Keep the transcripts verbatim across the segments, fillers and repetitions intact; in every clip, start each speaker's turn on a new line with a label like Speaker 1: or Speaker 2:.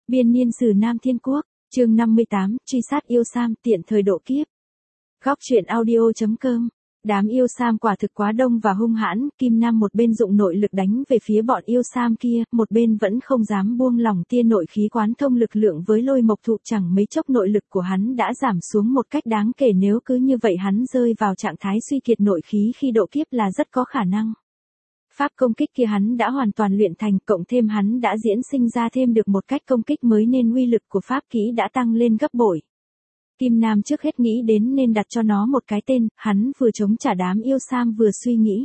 Speaker 1: Biên niên sử Nam Thiên Quốc, chương năm mươi tám, truy sát yêu Sam tiện thời độ kiếp. Góc truyện audio chấm com. Đám yêu Sam quả thực quá đông và hung hãn, Kim Nam một bên dụng nội lực đánh về phía bọn yêu Sam kia, một bên vẫn không dám buông lỏng tia nội khí quán thông lực lượng với lôi mộc thụ, chẳng mấy chốc nội lực của hắn đã giảm xuống một cách đáng kể, nếu cứ như vậy hắn rơi vào trạng thái suy kiệt nội khí khi độ kiếp là rất có khả năng. Pháp công kích kia hắn đã hoàn toàn luyện thành, cộng thêm hắn đã diễn sinh ra thêm được một cách công kích mới nên uy lực của pháp kỹ đã tăng lên gấp bội. Kim Nam trước hết nghĩ đến nên đặt cho nó một cái tên, hắn vừa chống trả đám yêu Sam vừa suy nghĩ.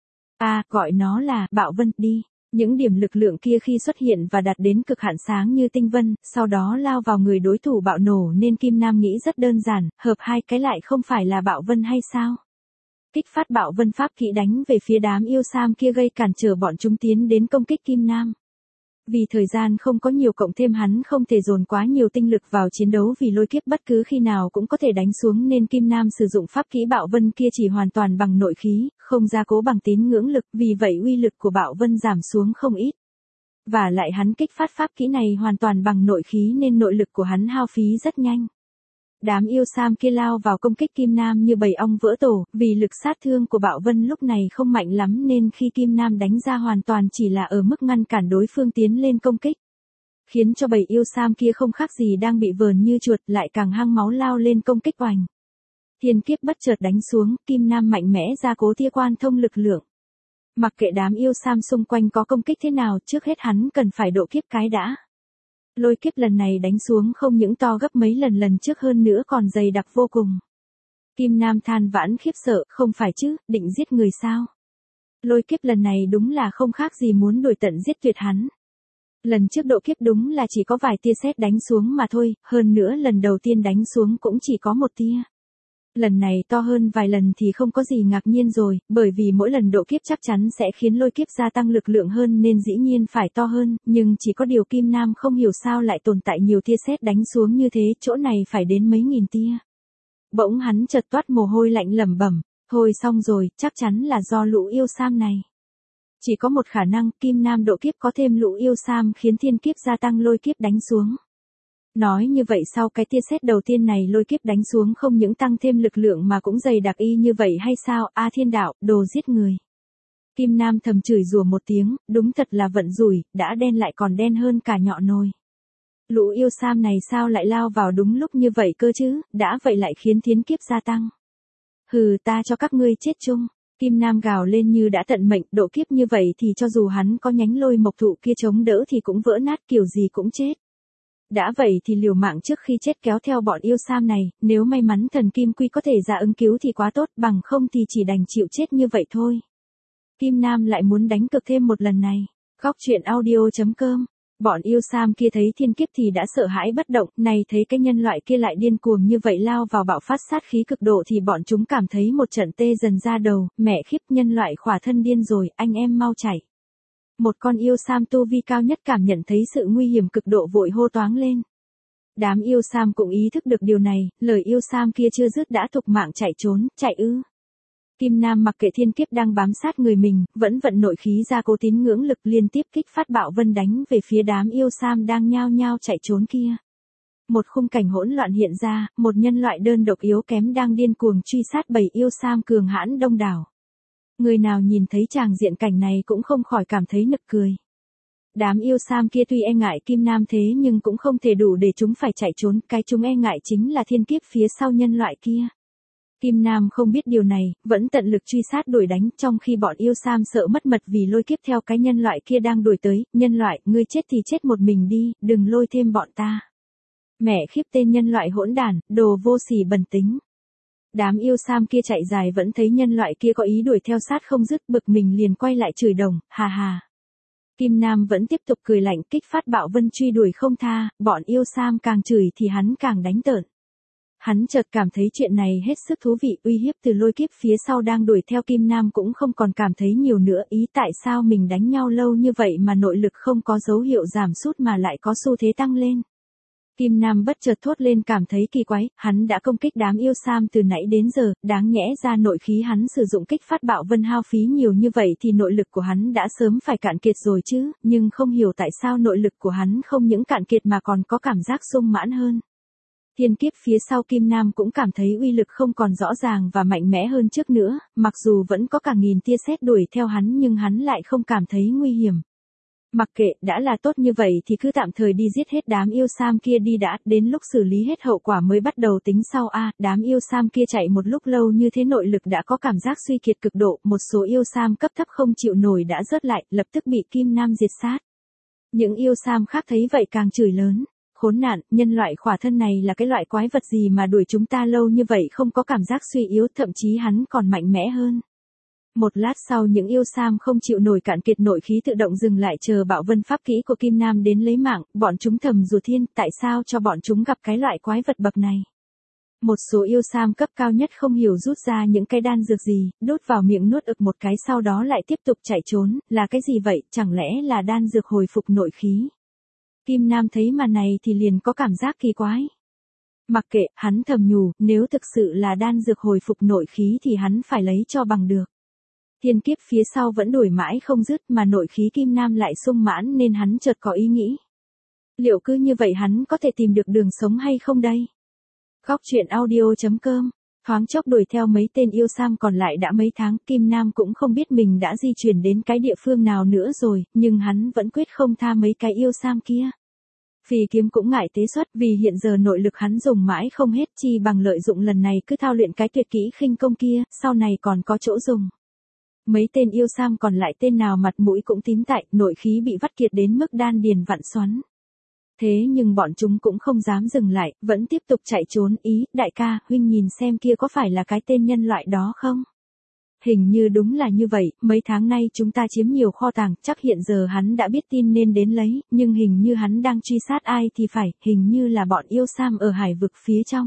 Speaker 1: À, gọi nó là Bạo Vân đi. Những điểm lực lượng kia khi xuất hiện và đạt đến cực hạn sáng như tinh vân, sau đó lao vào người đối thủ bạo nổ, nên Kim Nam nghĩ rất đơn giản, hợp hai cái lại không phải là Bạo Vân hay sao? Kích phát Bạo Vân pháp kỹ đánh về phía đám yêu Sam kia gây cản trở bọn chúng tiến đến công kích Kim Nam. Vì thời gian không có nhiều, cộng thêm hắn không thể dồn quá nhiều tinh lực vào chiến đấu vì lôi kiếp bất cứ khi nào cũng có thể đánh xuống, nên Kim Nam sử dụng pháp kỹ Bạo Vân kia chỉ hoàn toàn bằng nội khí, không gia cố bằng tín ngưỡng lực, vì vậy uy lực của Bạo Vân giảm xuống không ít. Và lại hắn kích phát pháp kỹ này hoàn toàn bằng nội khí nên nội lực của hắn hao phí rất nhanh. Đám yêu Sam kia lao vào công kích Kim Nam như bầy ong vỡ tổ, vì lực sát thương của Bạo Vân lúc này không mạnh lắm nên khi Kim Nam đánh ra hoàn toàn chỉ là ở mức ngăn cản đối phương tiến lên công kích. Khiến cho bầy yêu Sam kia không khác gì đang bị vờn như chuột, lại càng hăng máu lao lên công kích oành. Thiên kiếp bất chợt đánh xuống, Kim Nam mạnh mẽ ra cố tia quan thông lực lượng. Mặc kệ đám yêu Sam xung quanh có công kích thế nào, trước hết hắn cần phải độ kiếp cái đã. Lôi kiếp lần này đánh xuống không những to gấp mấy lần lần trước hơn nữa còn dày đặc vô cùng. Kim Nam than vãn khiếp sợ, không phải chứ, định giết người sao? Lôi kiếp lần này đúng là không khác gì muốn đuổi tận giết tuyệt hắn. Lần trước độ kiếp đúng là chỉ có vài tia sét đánh xuống mà thôi, hơn nữa lần đầu tiên đánh xuống cũng chỉ có một tia. Lần này to hơn vài lần thì không có gì ngạc nhiên rồi, bởi vì mỗi lần độ kiếp chắc chắn sẽ khiến lôi kiếp gia tăng lực lượng hơn nên dĩ nhiên phải to hơn, nhưng chỉ có điều Kim Nam không hiểu sao lại tồn tại nhiều tia sét đánh xuống như thế, chỗ này phải đến mấy nghìn tia. Bỗng hắn chợt toát mồ hôi lạnh lẩm bẩm, thôi xong rồi, chắc chắn là do lũ yêu Sam này. Chỉ có một khả năng, Kim Nam độ kiếp có thêm lũ yêu Sam khiến thiên kiếp gia tăng lôi kiếp đánh xuống. Nói như vậy sau cái tia sét đầu tiên này lôi kiếp đánh xuống không những tăng thêm lực lượng mà cũng dày đặc y như vậy hay sao? A thiên đạo, đồ giết người. Kim Nam thầm chửi rủa một tiếng, đúng thật là vận rủi, đã đen lại còn đen hơn cả nhọ nồi. Lũ yêu Sam này sao lại lao vào đúng lúc như vậy cơ chứ, đã vậy lại khiến thiên kiếp gia tăng. Hừ, ta cho các ngươi chết chung. Kim Nam gào lên như đã tận mệnh, độ kiếp như vậy thì cho dù hắn có nhánh lôi mộc thụ kia chống đỡ thì cũng vỡ nát, kiểu gì cũng chết. Đã vậy thì liều mạng trước khi chết kéo theo bọn yêu Sam này, nếu may mắn thần Kim Quy có thể ra ứng cứu thì quá tốt, bằng không thì chỉ đành chịu chết như vậy thôi. Kim Nam lại muốn đánh cược thêm một lần này. Góc truyện audio chấm com. Bọn yêu Sam kia thấy thiên kiếp thì đã sợ hãi bất động, này thấy cái nhân loại kia lại điên cuồng như vậy lao vào bạo phát sát khí cực độ thì bọn chúng cảm thấy một trận tê dần ra đầu, mẹ khiếp, nhân loại khỏa thân điên rồi, anh em mau chạy. Một con yêu Sam tu vi cao nhất cảm nhận thấy sự nguy hiểm cực độ vội hô toáng lên. Đám yêu Sam cũng ý thức được điều này, lời yêu Sam kia chưa dứt đã thục mạng chạy trốn, chạy ư. Kim Nam mặc kệ thiên kiếp đang bám sát người mình, vẫn vận nội khí ra cố tín ngưỡng lực liên tiếp kích phát Bạo Vân đánh về phía đám yêu Sam đang nhao nhao chạy trốn kia. Một khung cảnh hỗn loạn hiện ra, một nhân loại đơn độc yếu kém đang điên cuồng truy sát bầy yêu Sam cường hãn đông đảo. Người nào nhìn thấy tràng diện cảnh này cũng không khỏi cảm thấy nực cười. Đám yêu Sam kia tuy e ngại Kim Nam thế nhưng cũng không thể đủ để chúng phải chạy trốn, cái chúng e ngại chính là thiên kiếp phía sau nhân loại kia. Kim Nam không biết điều này, vẫn tận lực truy sát đuổi đánh, trong khi bọn yêu Sam sợ mất mật vì lôi kiếp theo cái nhân loại kia đang đuổi tới. Nhân loại, ngươi chết thì chết một mình đi, đừng lôi thêm bọn ta. Mẹ khiếp, tên nhân loại hỗn đản, đồ vô sỉ bẩn tính. Đám yêu Sam kia chạy dài vẫn thấy nhân loại kia có ý đuổi theo sát không dứt, bực mình liền quay lại chửi đồng, hà hà. Kim Nam vẫn tiếp tục cười lạnh kích phát Bạo Vân truy đuổi không tha, bọn yêu Sam càng chửi thì hắn càng đánh tợn. Hắn chợt cảm thấy chuyện này hết sức thú vị, uy hiếp từ lôi kiếp phía sau đang đuổi theo Kim Nam cũng không còn cảm thấy nhiều nữa, ý tại sao mình đánh nhau lâu như vậy mà nội lực không có dấu hiệu giảm sút mà lại có xu thế tăng lên. Kim Nam bất chợt thốt lên cảm thấy kỳ quái, hắn đã công kích đám yêu Sam từ nãy đến giờ, đáng nhẽ ra nội khí hắn sử dụng kích phát bạo vân hao phí nhiều như vậy thì nội lực của hắn đã sớm phải cạn kiệt rồi chứ, nhưng không hiểu tại sao nội lực của hắn không những cạn kiệt mà còn có cảm giác sung mãn hơn. Thiên kiếp phía sau Kim Nam cũng cảm thấy uy lực không còn rõ ràng và mạnh mẽ hơn trước nữa, mặc dù vẫn có cả nghìn tia sét đuổi theo hắn nhưng hắn lại không cảm thấy nguy hiểm. Mặc kệ, đã là tốt như vậy thì cứ tạm thời đi giết hết đám yêu Sam kia đi đã, đến lúc xử lý hết hậu quả mới bắt đầu tính sau a. À, đám yêu Sam kia chạy một lúc lâu như thế nội lực đã có cảm giác suy kiệt cực độ, một số yêu Sam cấp thấp không chịu nổi đã rớt lại, lập tức bị Kim Nam diệt sát. Những yêu Sam khác thấy vậy càng chửi lớn. Khốn nạn, nhân loại khỏa thân này là cái loại quái vật gì mà đuổi chúng ta lâu như vậy không có cảm giác suy yếu, thậm chí hắn còn mạnh mẽ hơn. Một lát sau những yêu Sam không chịu nổi cạn kiệt nội khí tự động dừng lại chờ bạo vân pháp kỹ của Kim Nam đến lấy mạng, bọn chúng thầm rủa thiên, tại sao cho bọn chúng gặp cái loại quái vật bậc này. Một số yêu Sam cấp cao nhất không hiểu rút ra những cái đan dược gì, đốt vào miệng nuốt ực một cái sau đó lại tiếp tục chạy trốn, là cái gì vậy, chẳng lẽ là đan dược hồi phục nội khí. Kim Nam thấy màn này thì liền có cảm giác kỳ quái. Mặc kệ, hắn thầm nhủ, nếu thực sự là đan dược hồi phục nội khí thì hắn phải lấy cho bằng được. Thiên kiếp phía sau vẫn đuổi mãi không dứt mà nội khí Kim Nam lại sung mãn nên hắn chợt có ý nghĩ. Liệu cứ như vậy hắn có thể tìm được đường sống hay không đây? Góc truyện audio chấm com. Thoáng chốc đuổi theo mấy tên yêu Sam còn lại đã mấy tháng, Kim Nam cũng không biết mình đã di chuyển đến cái địa phương nào nữa rồi, nhưng hắn vẫn quyết không tha mấy cái yêu Sam kia. Phì kiếm cũng ngại tế xuất vì hiện giờ nội lực hắn dùng mãi không hết, chi bằng lợi dụng lần này cứ thao luyện cái tuyệt kỹ khinh công kia, sau này còn có chỗ dùng. Mấy tên yêu Sam còn lại tên nào mặt mũi cũng tím tại, nội khí bị vắt kiệt đến mức đan điền vặn xoắn. Thế nhưng bọn chúng cũng không dám dừng lại, vẫn tiếp tục chạy trốn. Ý, đại ca, huynh nhìn xem kia có phải là cái tên nhân loại đó không? Hình như đúng là như vậy, mấy tháng nay chúng ta chiếm nhiều kho tàng, chắc hiện giờ hắn đã biết tin nên đến lấy, nhưng hình như hắn đang truy sát ai thì phải, hình như là bọn yêu Sam ở hải vực phía trong.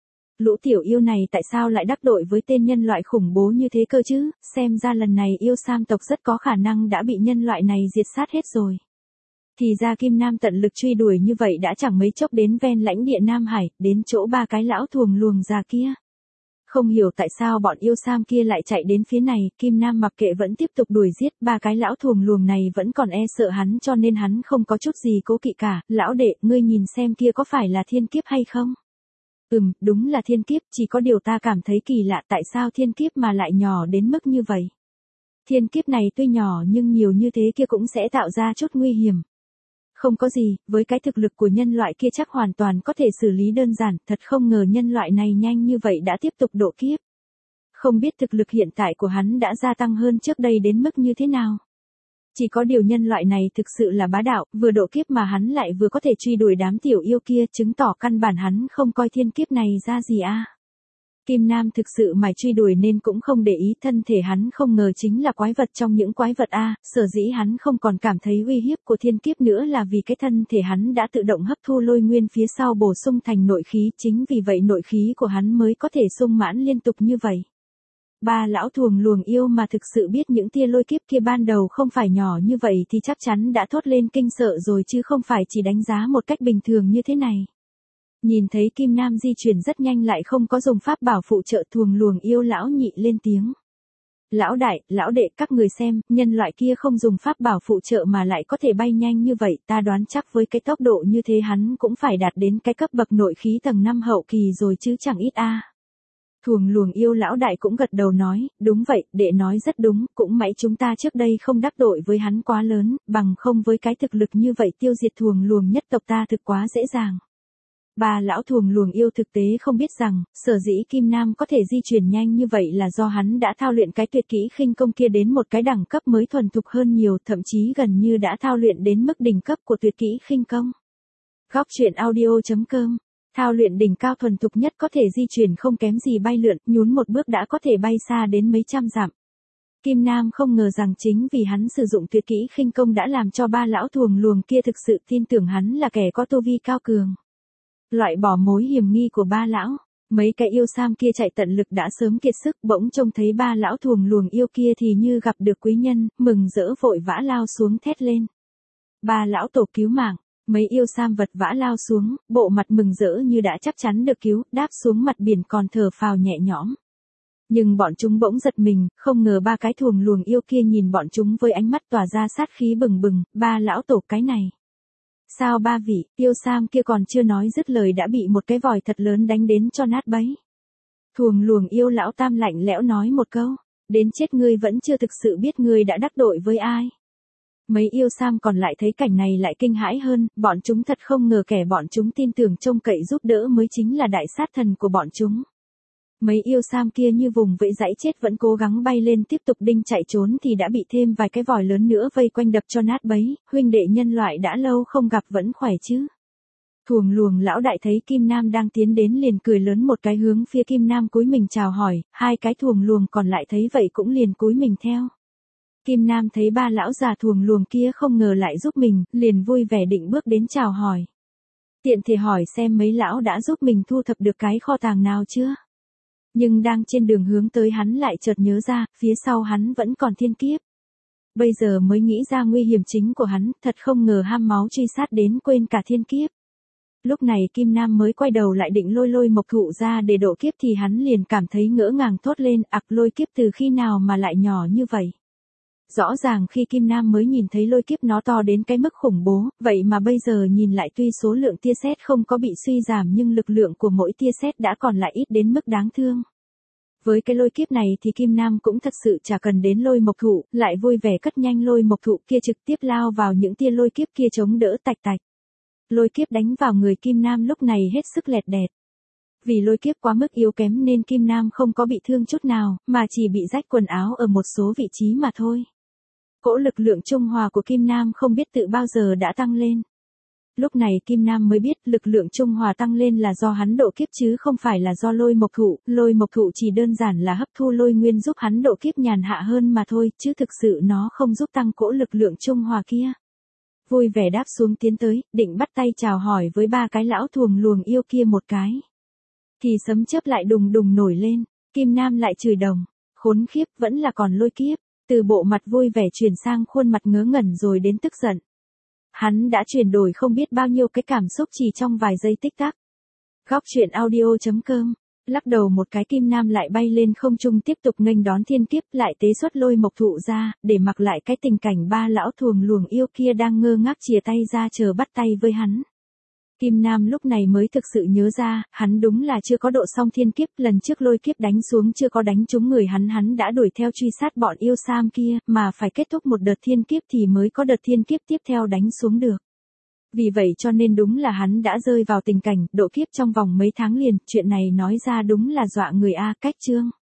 Speaker 1: Lũ tiểu yêu này tại sao lại đắc tội với tên nhân loại khủng bố như thế cơ chứ, xem ra lần này yêu Sam tộc rất có khả năng đã bị nhân loại này diệt sát hết rồi. Thì ra Kim Nam tận lực truy đuổi như vậy đã chẳng mấy chốc đến ven lãnh địa Nam Hải, đến chỗ ba cái lão thuồng luồng già kia. Không hiểu tại sao bọn yêu Sam kia lại chạy đến phía này, Kim Nam mặc kệ vẫn tiếp tục đuổi giết, ba cái lão thuồng luồng này vẫn còn e sợ hắn cho nên hắn không có chút gì cố kỵ cả. Lão đệ, ngươi nhìn xem kia có phải là thiên kiếp hay không? Ừm, đúng là thiên kiếp, chỉ có điều ta cảm thấy kỳ lạ tại sao thiên kiếp mà lại nhỏ đến mức như vậy. Thiên kiếp này tuy nhỏ nhưng nhiều như thế kia cũng sẽ tạo ra chút nguy hiểm. Không có gì, với cái thực lực của nhân loại kia chắc hoàn toàn có thể xử lý đơn giản, thật không ngờ nhân loại này nhanh như vậy đã tiếp tục độ kiếp. Không biết thực lực hiện tại của hắn đã gia tăng hơn trước đây đến mức như thế nào. Chỉ có điều nhân loại này thực sự là bá đạo, vừa độ kiếp mà hắn lại vừa có thể truy đuổi đám tiểu yêu kia, chứng tỏ căn bản hắn không coi thiên kiếp này ra gì a. Kim Nam thực sự mải truy đuổi nên cũng không để ý, thân thể hắn không ngờ chính là quái vật trong những quái vật a, sở dĩ hắn không còn cảm thấy uy hiếp của thiên kiếp nữa là vì cái thân thể hắn đã tự động hấp thu lôi nguyên phía sau bổ sung thành nội khí, chính vì vậy nội khí của hắn mới có thể sung mãn liên tục như vậy. Ba lão thuồng luồng yêu mà thực sự biết những tia lôi kiếp kia ban đầu không phải nhỏ như vậy thì chắc chắn đã thốt lên kinh sợ rồi chứ không phải chỉ đánh giá một cách bình thường như thế này. Nhìn thấy Kim Nam di chuyển rất nhanh lại không có dùng pháp bảo phụ trợ, thuồng luồng yêu lão nhị lên tiếng. Lão đại, lão đệ, các người xem, nhân loại kia không dùng pháp bảo phụ trợ mà lại có thể bay nhanh như vậy, ta đoán chắc với cái tốc độ như thế hắn cũng phải đạt đến cái cấp bậc nội khí tầng năm hậu kỳ rồi chứ chẳng ít a. À. Thuồng luồng yêu lão đại cũng gật đầu nói, đúng vậy, đệ nói rất đúng, cũng mãi chúng ta trước đây không đắc tội với hắn quá lớn, bằng không với cái thực lực như vậy tiêu diệt thuồng luồng nhất tộc ta thực quá dễ dàng. Ba lão thuồng luồng yêu thực tế không biết rằng, sở dĩ Kim Nam có thể di chuyển nhanh như vậy là do hắn đã thao luyện cái tuyệt kỹ khinh công kia đến một cái đẳng cấp mới thuần thục hơn nhiều, thậm chí gần như đã thao luyện đến mức đỉnh cấp của tuyệt kỹ khinh công. Góc truyện audio chấm com. Thao luyện đỉnh cao thuần thục nhất có thể di chuyển không kém gì bay lượn, nhún một bước đã có thể bay xa đến mấy trăm dặm. Kim Nam không ngờ rằng chính vì hắn sử dụng tuyệt kỹ khinh công đã làm cho ba lão thuồng luồng kia thực sự tin tưởng hắn là kẻ có tu vi cao cường. Loại bỏ mối hiểm nghi của ba lão, mấy cái yêu Sam kia chạy tận lực đã sớm kiệt sức, bỗng trông thấy ba lão thuồng luồng yêu kia thì như gặp được quý nhân, mừng rỡ vội vã lao xuống thét lên. Ba lão tổ cứu mạng, Mấy yêu sam vật vã lao xuống, bộ mặt mừng rỡ như đã chắc chắn được cứu, đáp xuống mặt biển còn thở phào nhẹ nhõm. Nhưng bọn chúng bỗng giật mình, không ngờ ba cái thuồng luồng yêu kia nhìn bọn chúng với ánh mắt tỏa ra sát khí bừng bừng, ba lão tổ cái này. Sao ba vị, yêu sam kia còn chưa nói dứt lời đã bị một cái vòi thật lớn đánh đến cho nát bấy. Thuồng luồng yêu lão tam lạnh lẽo nói một câu, đến chết ngươi vẫn chưa thực sự biết ngươi đã đắc tội với ai. Mấy yêu sam còn lại thấy cảnh này lại kinh hãi hơn, bọn chúng thật không ngờ kẻ bọn chúng tin tưởng trông cậy giúp đỡ mới chính là đại sát thần của bọn chúng. Mấy yêu sam kia như vùng vẫy dãy chết vẫn cố gắng bay lên tiếp tục đinh chạy trốn thì đã bị thêm vài cái vòi lớn nữa vây quanh đập cho nát bấy, huynh đệ nhân loại đã lâu không gặp vẫn khỏe chứ. Thuồng luồng lão đại thấy Kim Nam đang tiến đến liền cười lớn một cái hướng phía Kim Nam cúi mình chào hỏi, hai cái thuồng luồng còn lại thấy vậy cũng liền cúi mình theo. Kim Nam thấy ba lão già thuồng luồng kia không ngờ lại giúp mình, liền vui vẻ định bước đến chào hỏi. Tiện thể hỏi xem mấy lão đã giúp mình thu thập được cái kho tàng nào chưa. Nhưng đang trên đường hướng tới hắn lại chợt nhớ ra, phía sau hắn vẫn còn thiên kiếp. Bây giờ mới nghĩ ra nguy hiểm chính của hắn, thật không ngờ ham máu truy sát đến quên cả thiên kiếp. Lúc này Kim Nam mới quay đầu lại định lôi lôi mộc thụ ra để độ kiếp thì hắn liền cảm thấy ngỡ ngàng thốt lên, ặc lôi kiếp từ khi nào mà lại nhỏ như vậy. Rõ ràng khi Kim Nam mới nhìn thấy lôi kiếp nó to đến cái mức khủng bố, vậy mà bây giờ nhìn lại tuy số lượng tia sét không có bị suy giảm nhưng lực lượng của mỗi tia sét đã còn lại ít đến mức đáng thương. Với cái lôi kiếp này thì Kim Nam cũng thật sự chả cần đến lôi mộc thụ, lại vui vẻ cất nhanh lôi mộc thụ kia trực tiếp lao vào những tia lôi kiếp kia chống đỡ tạch tạch. Lôi kiếp đánh vào người Kim Nam lúc này hết sức lẹt đẹt. Vì lôi kiếp quá mức yếu kém nên Kim Nam không có bị thương chút nào, mà chỉ bị rách quần áo ở một số vị trí mà thôi. Cỗ lực lượng trung hòa của Kim Nam không biết tự bao giờ đã tăng lên. Lúc này Kim Nam mới biết lực lượng trung hòa tăng lên là do hắn độ kiếp chứ không phải là do lôi mộc thụ, lôi mộc thụ chỉ đơn giản là hấp thu lôi nguyên giúp hắn độ kiếp nhàn hạ hơn mà thôi, chứ thực sự nó không giúp tăng cỗ lực lượng trung hòa kia. Vui vẻ đáp xuống tiến tới, định bắt tay chào hỏi với ba cái lão thuồng luồng yêu kia một cái. Thì sấm chớp lại đùng đùng nổi lên, Kim Nam lại chửi đồng, khốn khiếp vẫn là còn lôi kiếp, từ bộ mặt vui vẻ chuyển sang khuôn mặt ngớ ngẩn rồi đến tức giận. Hắn đã chuyển đổi không biết bao nhiêu cái cảm xúc chỉ trong vài giây tích tắc. Góc truyện audio chấm com, lắc đầu một cái Kim Nam lại bay lên không trung tiếp tục nghênh đón thiên kiếp lại tế xuất lôi mộc thụ ra, để mặc lại cái tình cảnh ba lão thuồng luồng yêu kia đang ngơ ngác chìa tay ra chờ bắt tay với hắn. Kim Nam lúc này mới thực sự nhớ ra, hắn đúng là chưa có độ xong thiên kiếp, lần trước lôi kiếp đánh xuống chưa có đánh trúng người hắn hắn đã đuổi theo truy sát bọn yêu sam kia, mà phải kết thúc một đợt thiên kiếp thì mới có đợt thiên kiếp tiếp theo đánh xuống được. Vì vậy cho nên đúng là hắn đã rơi vào tình cảnh độ kiếp trong vòng mấy tháng liền, chuyện này nói ra đúng là dọa người a. Cách chương.